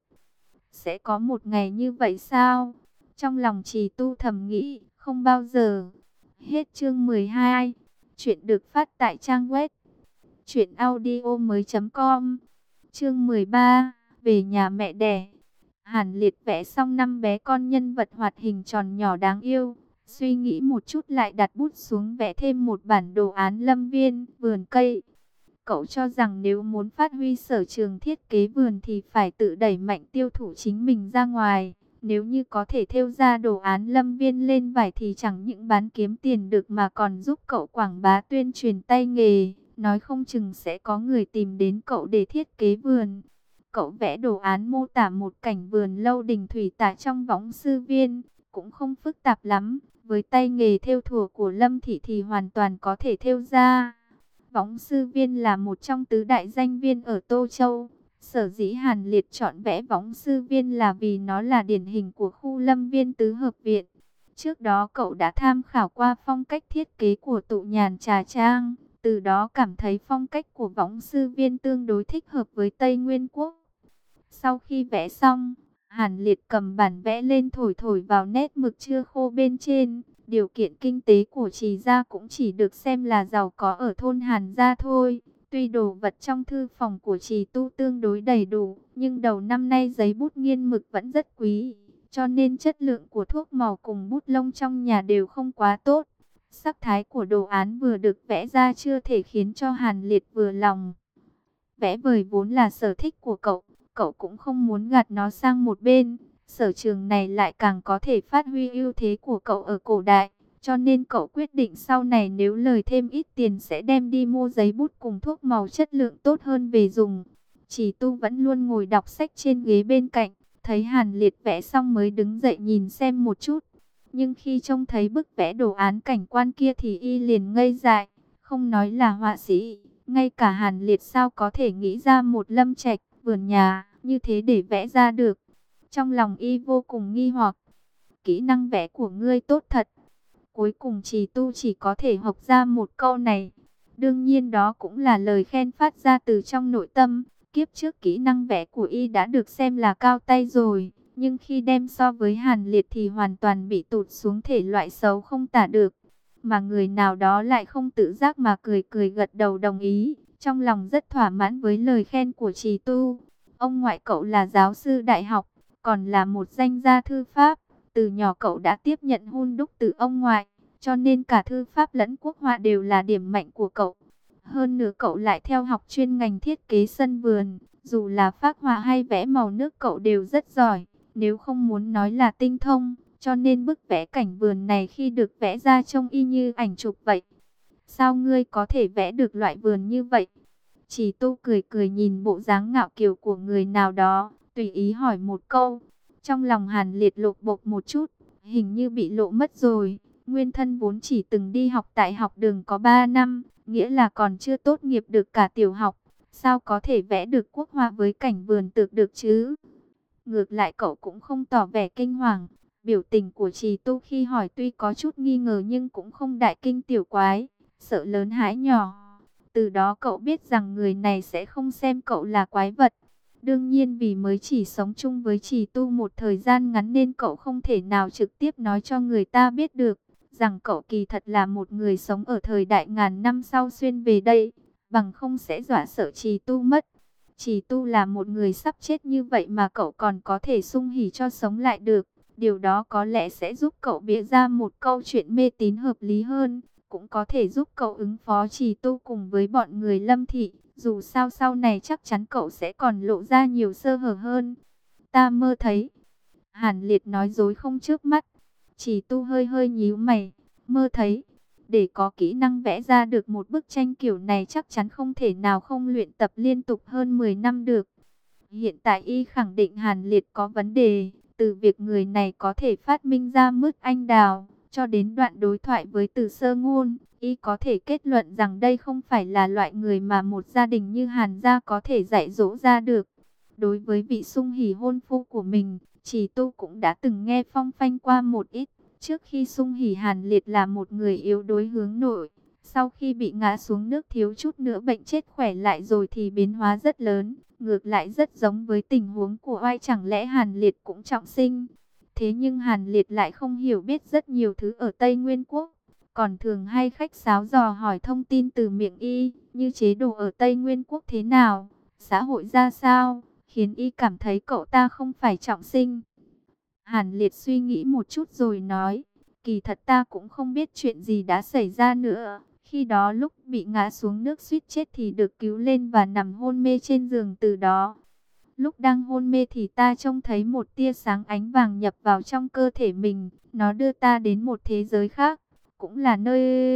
Sẽ có một ngày như vậy sao? Trong lòng Trì Tu thầm nghĩ, không bao giờ. Hết chương 12. Chuyện được phát tại trang web truyệnaudiomoi.com. Chương 13, về nhà mẹ đẻ. Hàn Liệt vẽ xong 5 bé con nhân vật hoạt hình tròn nhỏ đáng yêu. Suy nghĩ một chút lại đặt bút xuống vẽ thêm một bản đồ án lâm viên, vườn cây. Cậu cho rằng nếu muốn phát huy sở trường thiết kế vườn thì phải tự đẩy mạnh tiêu thụ chính mình ra ngoài. Nếu như có thể thêu ra đồ án Lâm Viên lên vải thì chẳng những bán kiếm tiền được mà còn giúp cậu quảng bá tuyên truyền tay nghề. Nói không chừng sẽ có người tìm đến cậu để thiết kế vườn. Cậu vẽ đồ án mô tả một cảnh vườn lâu đình thủy tả trong Võng Sư Viên, cũng không phức tạp lắm. Với tay nghề thêu thùa của Lâm Thị thì hoàn toàn có thể thêu ra. Võng Sư Viên là một trong tứ đại danh viên ở Tô Châu. Sở dĩ Hàn Liệt chọn vẽ Võng Sư Viên là vì nó là điển hình của khu Lâm Viên tứ hợp viện. Trước đó cậu đã tham khảo qua phong cách thiết kế của Tụ Nhàn Trà Trang, từ đó cảm thấy phong cách của Võng Sư Viên tương đối thích hợp với Tây Nguyên Quốc. Sau khi vẽ xong, Hàn Liệt cầm bản vẽ lên thổi thổi vào nét mực chưa khô bên trên. Điều kiện kinh tế của Trì gia cũng chỉ được xem là giàu có ở thôn Hàn gia thôi. Tuy đồ vật trong thư phòng của Trì Tu tương đối đầy đủ, nhưng đầu năm nay giấy bút nghiên mực vẫn rất quý, cho nên chất lượng của thuốc màu cùng bút lông trong nhà đều không quá tốt. Sắc thái của đồ án vừa được vẽ ra chưa thể khiến cho Hàn Liệt vừa lòng. Vẽ vời vốn là sở thích của cậu, cậu cũng không muốn gạt nó sang một bên. Sở trường này lại càng có thể phát huy ưu thế của cậu ở cổ đại. Cho nên cậu quyết định sau này nếu lời thêm ít tiền sẽ đem đi mua giấy bút cùng thuốc màu chất lượng tốt hơn về dùng. Chỉ Tu vẫn luôn ngồi đọc sách trên ghế bên cạnh. Thấy Hàn Liệt vẽ xong mới đứng dậy nhìn xem một chút. Nhưng khi trông thấy bức vẽ đồ án cảnh quan kia thì y liền ngây dại. Không nói là họa sĩ, ngay cả Hàn Liệt sao có thể nghĩ ra một lâm trạch, vườn nhà như thế để vẽ ra được. Trong lòng y vô cùng nghi hoặc. Kỹ năng vẽ của ngươi tốt thật. Cuối cùng Trì Tu chỉ có thể học ra một câu này. Đương nhiên đó cũng là lời khen phát ra từ trong nội tâm. Kiếp trước kỹ năng vẽ của y đã được xem là cao tay rồi. Nhưng khi đem so với Hàn Liệt thì hoàn toàn bị tụt xuống thể loại xấu không tả được. Mà người nào đó lại không tự giác mà cười cười gật đầu đồng ý. Trong lòng rất thỏa mãn với lời khen của Trì Tu. Ông ngoại cậu là giáo sư đại học, còn là một danh gia thư pháp. Từ nhỏ cậu đã tiếp nhận hun đúc từ ông ngoại, cho nên cả thư pháp lẫn quốc họa đều là điểm mạnh của cậu. Hơn nữa cậu lại theo học chuyên ngành thiết kế sân vườn, dù là phác họa hay vẽ màu nước cậu đều rất giỏi, nếu không muốn nói là tinh thông, cho nên bức vẽ cảnh vườn này khi được vẽ ra trông y như ảnh chụp vậy. Sao ngươi có thể vẽ được loại vườn như vậy? Chỉ Tu cười cười nhìn bộ dáng ngạo kiều của người nào đó, tùy ý hỏi một câu. Trong lòng Hàn Liệt lột bột một chút, hình như bị lộ mất rồi. Nguyên thân vốn chỉ từng đi học tại học đường có 3 năm, nghĩa là còn chưa tốt nghiệp được cả tiểu học. Sao có thể vẽ được quốc họa với cảnh vườn tược được chứ? Ngược lại cậu cũng không tỏ vẻ kinh hoàng. Biểu tình của Trì Tu khi hỏi tuy có chút nghi ngờ nhưng cũng không đại kinh tiểu quái, sợ lớn hãi nhỏ. Từ đó cậu biết rằng người này sẽ không xem cậu là quái vật. Đương nhiên vì mới chỉ sống chung với Trì Tu một thời gian ngắn nên cậu không thể nào trực tiếp nói cho người ta biết được rằng cậu kỳ thật là một người sống ở thời đại ngàn năm sau xuyên về đây, bằng không sẽ dọa sợ Trì Tu mất. Trì Tu là một người sắp chết như vậy mà cậu còn có thể sung hỉ cho sống lại được. Điều đó có lẽ sẽ giúp cậu bịa ra một câu chuyện mê tín hợp lý hơn, cũng có thể giúp cậu ứng phó Trì Tu cùng với bọn người Lâm Thị. Dù sao sau này chắc chắn cậu sẽ còn lộ ra nhiều sơ hở hơn. Ta mơ thấy. Hàn Liệt nói dối không trước mắt. Trì Tu hơi hơi nhíu mày. Mơ thấy. Để có kỹ năng vẽ ra được một bức tranh kiểu này chắc chắn không thể nào không luyện tập liên tục hơn 10 năm được. Hiện tại y khẳng định Hàn Liệt có vấn đề. Từ việc người này có thể phát minh ra mứt anh đào, cho đến đoạn đối thoại với Từ Sơ Ngôn, y có thể kết luận rằng đây không phải là loại người mà một gia đình như Hàn gia có thể dạy dỗ ra được. Đối với vị sung hỉ hôn phu của mình, Trì Tu cũng đã từng nghe phong phanh qua một ít. Trước khi sung hỉ Hàn Liệt là một người yếu đuối hướng nội, sau khi bị ngã xuống nước thiếu chút nữa bệnh chết khỏe lại rồi thì biến hóa rất lớn. Ngược lại rất giống với tình huống của Oai, chẳng lẽ Hàn Liệt cũng trọng sinh? Thế nhưng Hàn Liệt lại không hiểu biết rất nhiều thứ ở Tây Nguyên Quốc, còn thường hay khách sáo dò hỏi thông tin từ miệng y, như chế độ ở Tây Nguyên Quốc thế nào, xã hội ra sao, khiến y cảm thấy cậu ta không phải trọng sinh. Hàn Liệt suy nghĩ một chút rồi nói, kỳ thật ta cũng không biết chuyện gì đã xảy ra nữa. Khi đó lúc bị ngã xuống nước suýt chết thì được cứu lên và nằm hôn mê trên giường từ đó. Lúc đang hôn mê thì ta trông thấy một tia sáng ánh vàng nhập vào trong cơ thể mình. Nó đưa ta đến một thế giới khác, cũng là nơi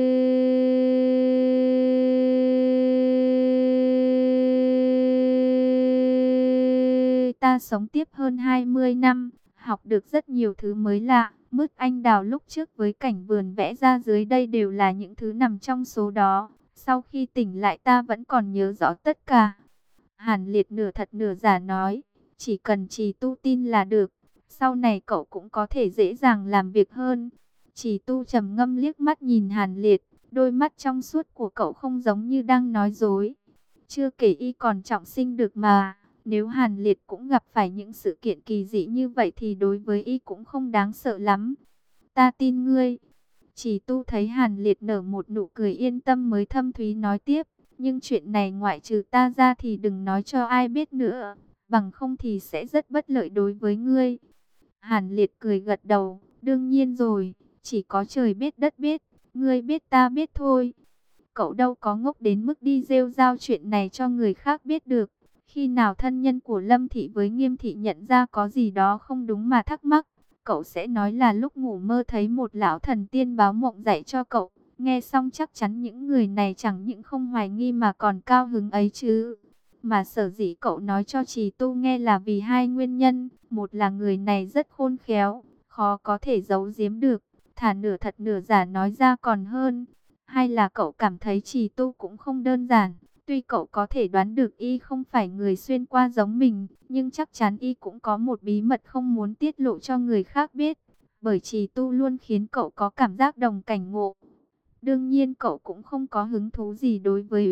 ta sống tiếp hơn 20 năm, học được rất nhiều thứ mới lạ. Mứt anh đào lúc trước với cảnh vườn vẽ ra dưới đây đều là những thứ nằm trong số đó. Sau khi tỉnh lại ta vẫn còn nhớ rõ tất cả. Hàn Liệt nửa thật nửa giả nói, chỉ cần trì tu tin là được, sau này cậu cũng có thể dễ dàng làm việc hơn. Trì tu trầm ngâm liếc mắt nhìn Hàn Liệt, đôi mắt trong suốt của cậu không giống như đang nói dối. Chưa kể y còn trọng sinh được mà, nếu Hàn Liệt cũng gặp phải những sự kiện kỳ dị như vậy thì đối với y cũng không đáng sợ lắm. Ta tin ngươi. Trì tu thấy Hàn Liệt nở một nụ cười yên tâm mới thâm thúy nói tiếp. Nhưng chuyện này ngoại trừ ta ra thì đừng nói cho ai biết nữa, bằng không thì sẽ rất bất lợi đối với ngươi. Hàn Liệt cười gật đầu, đương nhiên rồi, chỉ có trời biết đất biết, ngươi biết ta biết thôi. Cậu đâu có ngốc đến mức đi rêu rao chuyện này cho người khác biết được. Khi nào thân nhân của Lâm Thị với Nghiêm Thị nhận ra có gì đó không đúng mà thắc mắc, cậu sẽ nói là lúc ngủ mơ thấy một lão thần tiên báo mộng dạy cho cậu. Nghe xong chắc chắn những người này chẳng những không hoài nghi mà còn cao hứng ấy chứ. Mà sở dĩ cậu nói cho Trì Tu nghe là vì hai nguyên nhân. Một là người này rất khôn khéo, khó có thể giấu giếm được, thà nửa thật nửa giả nói ra còn hơn. Hai là cậu cảm thấy Trì Tu cũng không đơn giản. Tuy cậu có thể đoán được y không phải người xuyên qua giống mình, nhưng chắc chắn y cũng có một bí mật không muốn tiết lộ cho người khác biết. Bởi Trì Tu luôn khiến cậu có cảm giác đồng cảnh ngộ. Đương nhiên cậu cũng không có hứng thú gì đối với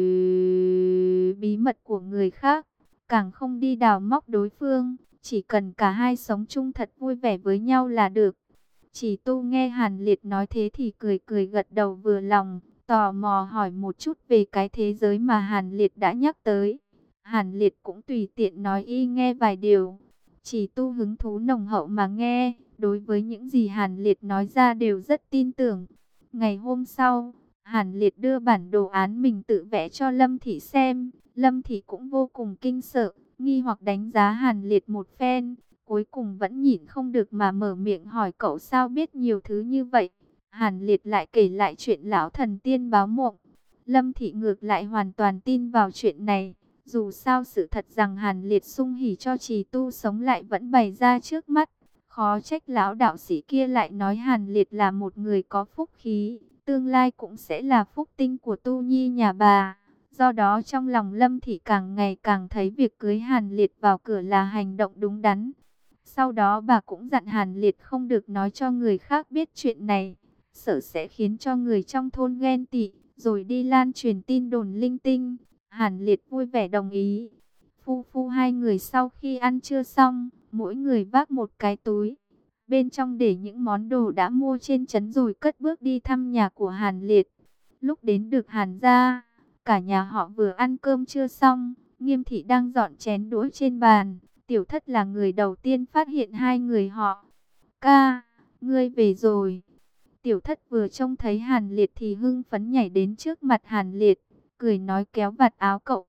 bí mật của người khác, càng không đi đào móc đối phương, chỉ cần cả hai sống chung thật vui vẻ với nhau là được. Chỉ tu nghe Hàn Liệt nói thế thì cười cười gật đầu vừa lòng, tò mò hỏi một chút về cái thế giới mà Hàn Liệt đã nhắc tới. Hàn Liệt cũng tùy tiện nói y nghe vài điều. Chỉ tu hứng thú nồng hậu mà nghe, đối với những gì Hàn Liệt nói ra đều rất tin tưởng. Ngày hôm sau, Hàn Liệt đưa bản đồ án mình tự vẽ cho Lâm Thị xem. Lâm Thị cũng vô cùng kinh sợ, nghi hoặc đánh giá Hàn Liệt một phen. Cuối cùng vẫn nhịn không được mà mở miệng hỏi cậu sao biết nhiều thứ như vậy. Hàn Liệt lại kể lại chuyện lão thần tiên báo mộng. Lâm Thị ngược lại hoàn toàn tin vào chuyện này. Dù sao sự thật rằng Hàn Liệt sung hỉ cho Trì Tu sống lại vẫn bày ra trước mắt. Khó trách lão đạo sĩ kia lại nói Hàn Liệt là một người có phúc khí, tương lai cũng sẽ là phúc tinh của Tu Nhi nhà bà. Do đó trong lòng Lâm Thị càng ngày càng thấy việc cưới Hàn Liệt vào cửa là hành động đúng đắn. Sau đó bà cũng dặn Hàn Liệt không được nói cho người khác biết chuyện này, sợ sẽ khiến cho người trong thôn ghen tị, rồi đi lan truyền tin đồn linh tinh. Hàn Liệt vui vẻ đồng ý. Phu hai người sau khi ăn trưa xong, mỗi người vác một cái túi. Bên trong để những món đồ đã mua trên trấn rồi cất bước đi thăm nhà của Hàn Liệt. Lúc đến được Hàn gia, cả nhà họ vừa ăn cơm trưa xong, Nghiêm Thị đang dọn chén đũa trên bàn. Tiểu Thất là người đầu tiên phát hiện hai người họ. Ca, ngươi về rồi. Tiểu Thất vừa trông thấy Hàn Liệt thì hưng phấn nhảy đến trước mặt Hàn Liệt, cười nói kéo vạt áo cậu.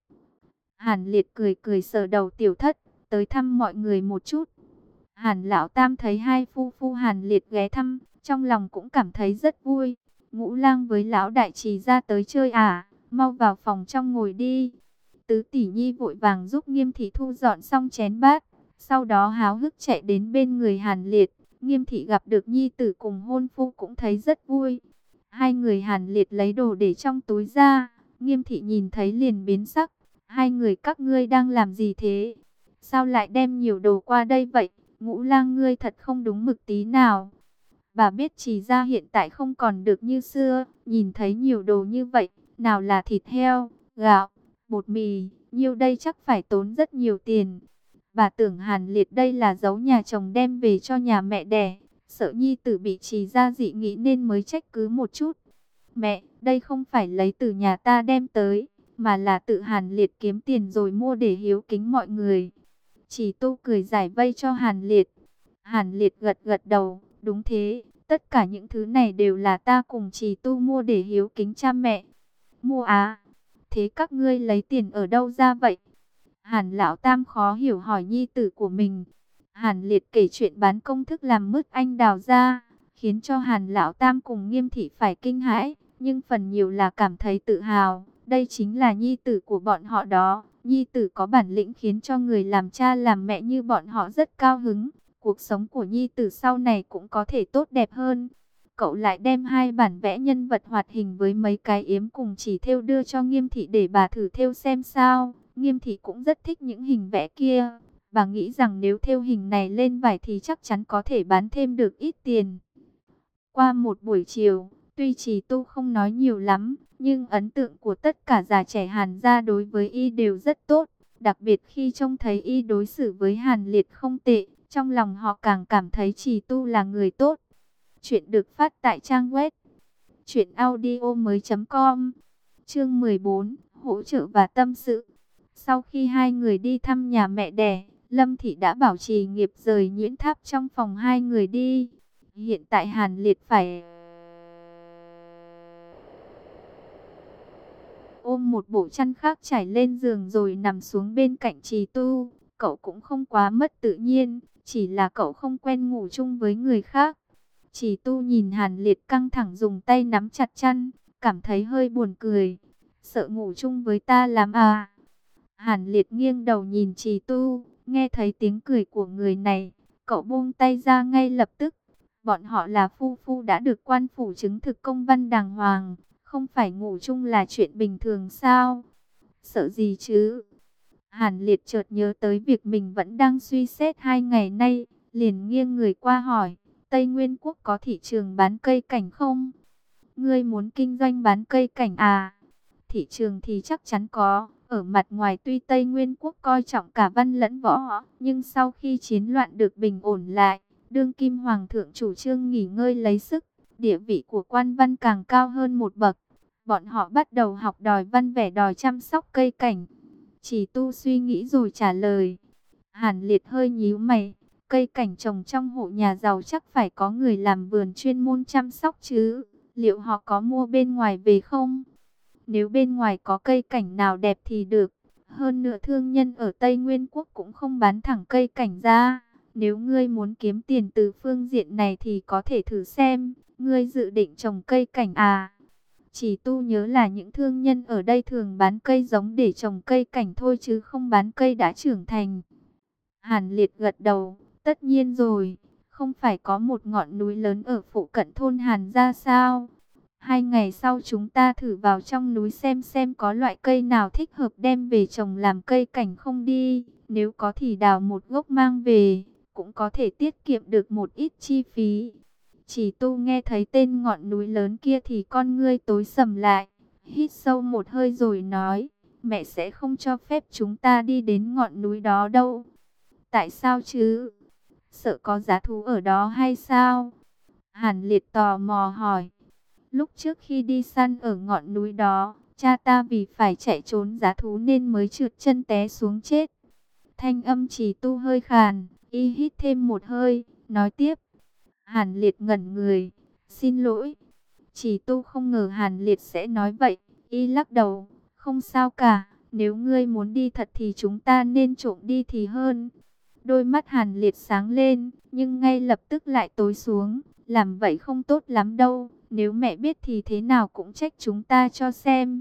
Hàn Liệt cười cười sờ đầu Tiểu Thất, tới thăm mọi người một chút. Hàn Lão Tam thấy hai phu Hàn Liệt ghé thăm, trong lòng cũng cảm thấy rất vui. Ngũ Lang với Lão Đại Trì ra tới chơi à, mau vào phòng trong ngồi đi. Tứ tỷ nhi vội vàng giúp Nghiêm Thị thu dọn xong chén bát, sau đó háo hức chạy đến bên người Hàn Liệt. Nghiêm Thị gặp được nhi tử cùng hôn phu cũng thấy rất vui. Hai người Hàn Liệt lấy đồ để trong túi ra, Nghiêm Thị nhìn thấy liền biến sắc. Hai người các ngươi đang làm gì thế? Sao lại đem nhiều đồ qua đây vậy? Ngũ Lang ngươi thật không đúng mực tí nào. Bà biết Trì gia hiện tại không còn được như xưa, nhìn thấy nhiều đồ như vậy, nào là thịt heo, gạo, bột mì, nhiêu đây chắc phải tốn rất nhiều tiền. Bà tưởng Hàn Liệt đây là giấu nhà chồng đem về cho nhà mẹ đẻ, sợ nhi tử bị Trì gia dị nghị nên mới trách cứ một chút. Mẹ, đây không phải lấy từ nhà ta đem tới, mà là tự Hàn Liệt kiếm tiền rồi mua để hiếu kính mọi người. Trì Tu cười giải vây cho Hàn Liệt. Hàn Liệt gật gật đầu, đúng thế, tất cả những thứ này đều là ta cùng Trì Tu mua để hiếu kính cha mẹ. Mua à? Thế các ngươi lấy tiền ở đâu ra vậy? Hàn Lão Tam khó hiểu hỏi nhi tử của mình. Hàn Liệt kể chuyện bán công thức làm mứt anh đào ra, khiến cho Hàn Lão Tam cùng Nghiêm Thị phải kinh hãi, nhưng phần nhiều là cảm thấy tự hào. Đây chính là nhi tử của bọn họ đó. Nhi tử có bản lĩnh khiến cho người làm cha làm mẹ như bọn họ rất cao hứng. Cuộc sống của nhi tử sau này cũng có thể tốt đẹp hơn. Cậu lại đem 2 bản vẽ nhân vật hoạt hình với mấy cái yếm cùng chỉ thêu đưa cho Nghiêm Thị để bà thử thêu xem sao. Nghiêm Thị cũng rất thích những hình vẽ kia. Bà nghĩ rằng nếu thêu hình này lên vải thì chắc chắn có thể bán thêm được ít tiền. Qua một buổi chiều, tuy Trì Tu không nói nhiều lắm, nhưng ấn tượng của tất cả già trẻ Hàn gia đối với y đều rất tốt. Đặc biệt khi trông thấy y đối xử với Hàn Liệt không tệ, trong lòng họ càng cảm thấy Trì Tu là người tốt. Chuyện được phát tại trang web truyệnaudiomoi.com. Chương 14, hỗ trợ và tâm sự. Sau khi hai người đi thăm nhà mẹ đẻ, Lâm Thị đã bảo Trì Nghiệp rời nhuyễn tháp trong phòng hai người đi. Hiện tại Hàn Liệt phải ôm một bộ chăn khác trải lên giường rồi nằm xuống bên cạnh Trì Tu. Cậu cũng không quá mất tự nhiên, chỉ là cậu không quen ngủ chung với người khác. Trì Tu nhìn Hàn Liệt căng thẳng dùng tay nắm chặt chăn, cảm thấy hơi buồn cười. Sợ ngủ chung với ta lắm à? Hàn Liệt nghiêng đầu nhìn Trì Tu, nghe thấy tiếng cười của người này, cậu buông tay ra ngay lập tức. Bọn họ là phu phu đã được quan phủ chứng thực công văn đàng hoàng, không phải ngủ chung là chuyện bình thường sao? Sợ gì chứ? Hàn Liệt chợt nhớ tới việc mình vẫn đang suy xét 2 ngày nay, liền nghiêng người qua hỏi, Tây Nguyên Quốc có thị trường bán cây cảnh không? Ngươi muốn kinh doanh bán cây cảnh à? Thị trường thì chắc chắn có. Ở mặt ngoài tuy Tây Nguyên Quốc coi trọng cả văn lẫn võ, nhưng sau khi chiến loạn được bình ổn lại, đương kim hoàng thượng chủ trương nghỉ ngơi lấy sức, địa vị của quan văn càng cao hơn một bậc. Bọn họ bắt đầu học đòi văn vẻ, đòi chăm sóc cây cảnh. Chỉ Tu suy nghĩ rồi trả lời. Hàn Liệt hơi nhíu mày, cây cảnh trồng trong hộ nhà giàu chắc phải có người làm vườn chuyên môn chăm sóc chứ, liệu họ có mua bên ngoài về không? Nếu bên ngoài có cây cảnh nào đẹp thì được. Hơn nữa thương nhân ở Tây Nguyên Quốc cũng không bán thẳng cây cảnh ra. Nếu ngươi muốn kiếm tiền từ phương diện này thì có thể thử xem. Ngươi dự định trồng cây cảnh à? Chỉ Tu nhớ là những thương nhân ở đây thường bán cây giống để trồng cây cảnh thôi chứ không bán cây đã trưởng thành. Hàn Liệt gật đầu, tất nhiên rồi. Không phải có một ngọn núi lớn ở phụ cận thôn Hàn ra sao? 2 ngày sau chúng ta thử vào trong núi xem có loại cây nào thích hợp đem về trồng làm cây cảnh không đi. Nếu có thì đào một gốc mang về, cũng có thể tiết kiệm được một ít chi phí. Chỉ Tu nghe thấy tên ngọn núi lớn kia thì con ngươi tối sầm lại, hít sâu một hơi rồi nói, mẹ sẽ không cho phép chúng ta đi đến ngọn núi đó đâu. Tại sao chứ? Sợ có giá thú ở đó hay sao? Hàn Liệt tò mò hỏi. Lúc trước khi đi săn ở ngọn núi đó, cha ta vì phải chạy trốn giá thú nên mới trượt chân té xuống chết. Thanh âm Chỉ Tu hơi khàn, y hít thêm một hơi, nói tiếp. Hàn Liệt ngẩn người, xin lỗi. Chỉ Tu không ngờ Hàn Liệt sẽ nói vậy, y lắc đầu, không sao cả, nếu ngươi muốn đi thật thì chúng ta nên trộm đi thì hơn. Đôi mắt Hàn Liệt sáng lên, nhưng ngay lập tức lại tối xuống, làm vậy không tốt lắm đâu, nếu mẹ biết thì thế nào cũng trách chúng ta cho xem.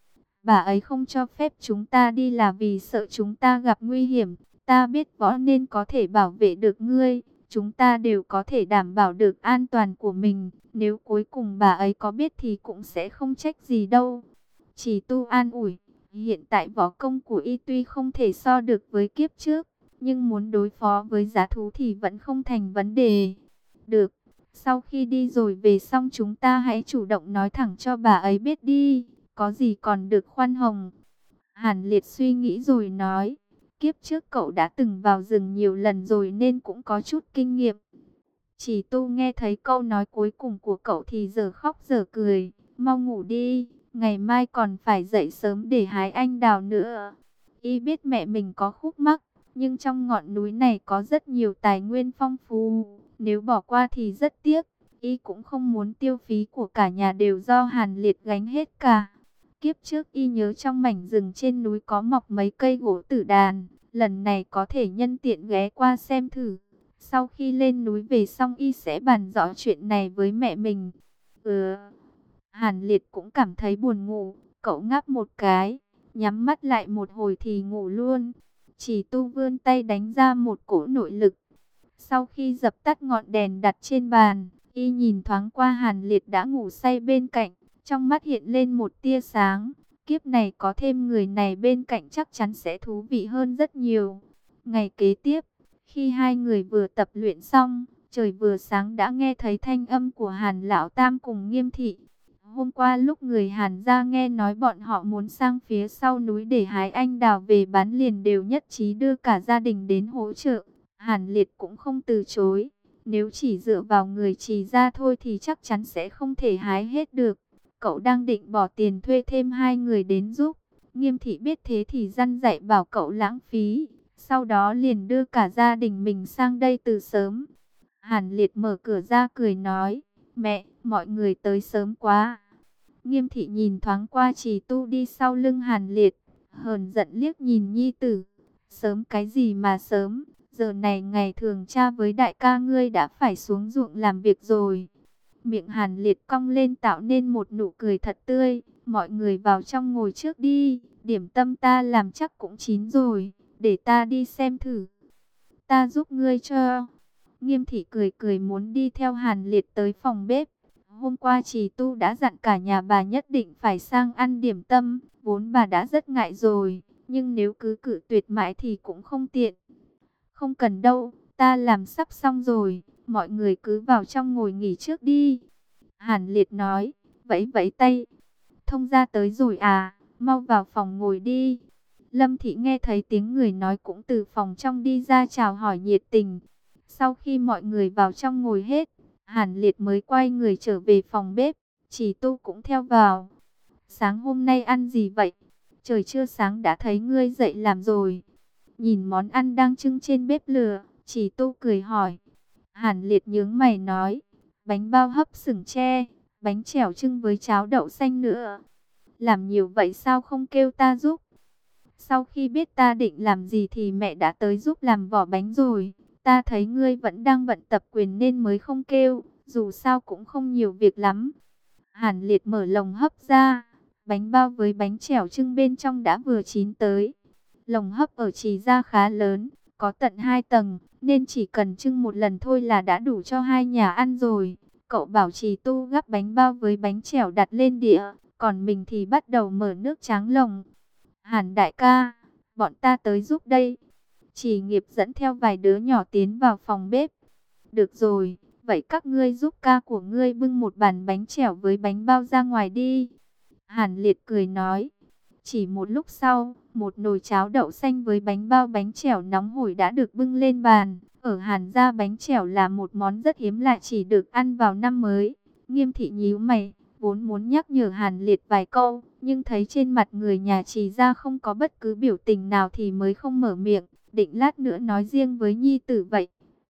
Bà ấy không cho phép chúng ta đi là vì sợ chúng ta gặp nguy hiểm, ta biết võ nên có thể bảo vệ được ngươi. Chúng ta đều có thể đảm bảo được an toàn của mình. Nếu cuối cùng bà ấy có biết thì cũng sẽ không trách gì đâu. Chỉ Tu an ủi. Hiện tại võ công của y tuy không thể so được với kiếp trước, nhưng muốn đối phó với giá thú thì vẫn không thành vấn đề. Được, sau khi đi rồi về xong chúng ta hãy chủ động nói thẳng cho bà ấy biết đi. Có gì còn được khoan hồng. Hàn Liệt suy nghĩ rồi nói. Kiếp trước cậu đã từng vào rừng nhiều lần rồi nên cũng có chút kinh nghiệm. Chỉ Tu nghe thấy câu nói cuối cùng của cậu thì giờ khóc giờ cười. Mau ngủ đi, ngày mai còn phải dậy sớm để hái anh đào nữa. Y biết mẹ mình có khúc mắc, nhưng trong ngọn núi này có rất nhiều tài nguyên phong phú. Nếu bỏ qua thì rất tiếc. Y cũng không muốn tiêu phí của cả nhà đều do Hàn Liệt gánh hết cả. Kiếp trước y nhớ trong mảnh rừng trên núi có mọc mấy cây gỗ tử đàn, lần này có thể nhân tiện ghé qua xem thử. Sau khi lên núi về xong y sẽ bàn rõ chuyện này với mẹ mình. Hàn Liệt cũng cảm thấy buồn ngủ, cậu ngáp một cái, nhắm mắt lại một hồi thì ngủ luôn. Chỉ Tu vươn tay đánh ra một cỗ nội lực. Sau khi dập tắt ngọn đèn đặt trên bàn, y nhìn thoáng qua Hàn Liệt đã ngủ say bên cạnh, trong mắt hiện lên một tia sáng. Kiếp này có thêm người này bên cạnh chắc chắn sẽ thú vị hơn rất nhiều. Ngày kế tiếp, khi hai người vừa tập luyện xong, trời vừa sáng đã nghe thấy thanh âm của Hàn Lão Tam cùng Nghiêm Thị. Hôm qua lúc người Hàn gia nghe nói bọn họ muốn sang phía sau núi để hái anh đào về bán liền đều nhất trí đưa cả gia đình đến hỗ trợ. Hàn Liệt cũng không từ chối. Nếu chỉ dựa vào người Trì gia thôi thì chắc chắn sẽ không thể hái hết được. Cậu đang định bỏ tiền thuê thêm hai người đến giúp. Nghiêm Thị biết thế thì răn dạy bảo cậu lãng phí. Sau đó liền đưa cả gia đình mình sang đây từ sớm. Hàn Liệt mở cửa ra cười nói, mẹ, mọi người tới sớm quá. Nghiêm Thị nhìn thoáng qua Trì Tu đi sau lưng Hàn Liệt, hờn giận liếc nhìn nhi tử. Sớm cái gì mà sớm, giờ này ngày thường cha với đại ca ngươi đã phải xuống ruộng làm việc rồi. Miệng Hàn Liệt cong lên tạo nên một nụ cười thật tươi. Mọi người vào trong ngồi trước đi, điểm tâm ta làm chắc cũng chín rồi, để ta đi xem thử. Ta giúp ngươi cho. Nghiêm Thị cười cười muốn đi theo Hàn Liệt tới phòng bếp. Hôm qua Trì Tu đã dặn cả nhà bà nhất định phải sang ăn điểm tâm, vốn bà đã rất ngại rồi, nhưng nếu cứ cự tuyệt mãi thì cũng không tiện. Không cần đâu, ta làm sắp xong rồi, mọi người cứ vào trong ngồi nghỉ trước đi. Hàn Liệt nói, vẫy vẫy tay, thông gia tới rồi à, mau vào phòng ngồi đi. Lâm Thị nghe thấy tiếng người nói cũng từ phòng trong đi ra chào hỏi nhiệt tình. Sau khi mọi người vào trong ngồi hết, Hàn Liệt mới quay người trở về phòng bếp, Trì Tu cũng theo vào. Sáng hôm nay ăn gì vậy? Trời chưa sáng đã thấy ngươi dậy làm rồi. Nhìn món ăn đang trưng trên bếp lửa, Trì Tu cười hỏi. Hàn Liệt nhướng mày nói, bánh bao hấp sừng tre, bánh chèo trưng với cháo đậu xanh nữa. Làm nhiều vậy sao không kêu ta giúp? Sau khi biết ta định làm gì thì mẹ đã tới giúp làm vỏ bánh rồi. Ta thấy ngươi vẫn đang bận tập quyền nên mới không kêu, dù sao cũng không nhiều việc lắm. Hàn Liệt mở lồng hấp ra, bánh bao với bánh chèo trưng bên trong đã vừa chín tới. Lồng hấp ở Trì gia khá lớn, có tận 2 tầng, nên chỉ cần trưng một lần thôi là đã đủ cho hai nhà ăn rồi. Cậu bảo Trì Tu gắp bánh bao với bánh chèo đặt lên đĩa, còn mình thì bắt đầu mở nước tráng lồng. Hàn đại ca, bọn ta tới giúp đây. Trì Nghiệp dẫn theo vài đứa nhỏ tiến vào phòng bếp. Được rồi, vậy các ngươi giúp ca của ngươi bưng một bàn bánh chèo với bánh bao ra ngoài đi. Hàn Liệt cười nói. Chỉ một lúc sau, một nồi cháo đậu xanh với bánh bao bánh chèo nóng hổi đã được bưng lên bàn. Ở Hàn gia bánh chèo là một món rất hiếm lạ chỉ được ăn vào năm mới. Nghiêm Thị nhíu mày, vốn muốn nhắc nhở Hàn Liệt vài câu, nhưng thấy trên mặt người nhà Trì gia không có bất cứ biểu tình nào thì mới không mở miệng, định lát nữa nói riêng với nhi tử vậy.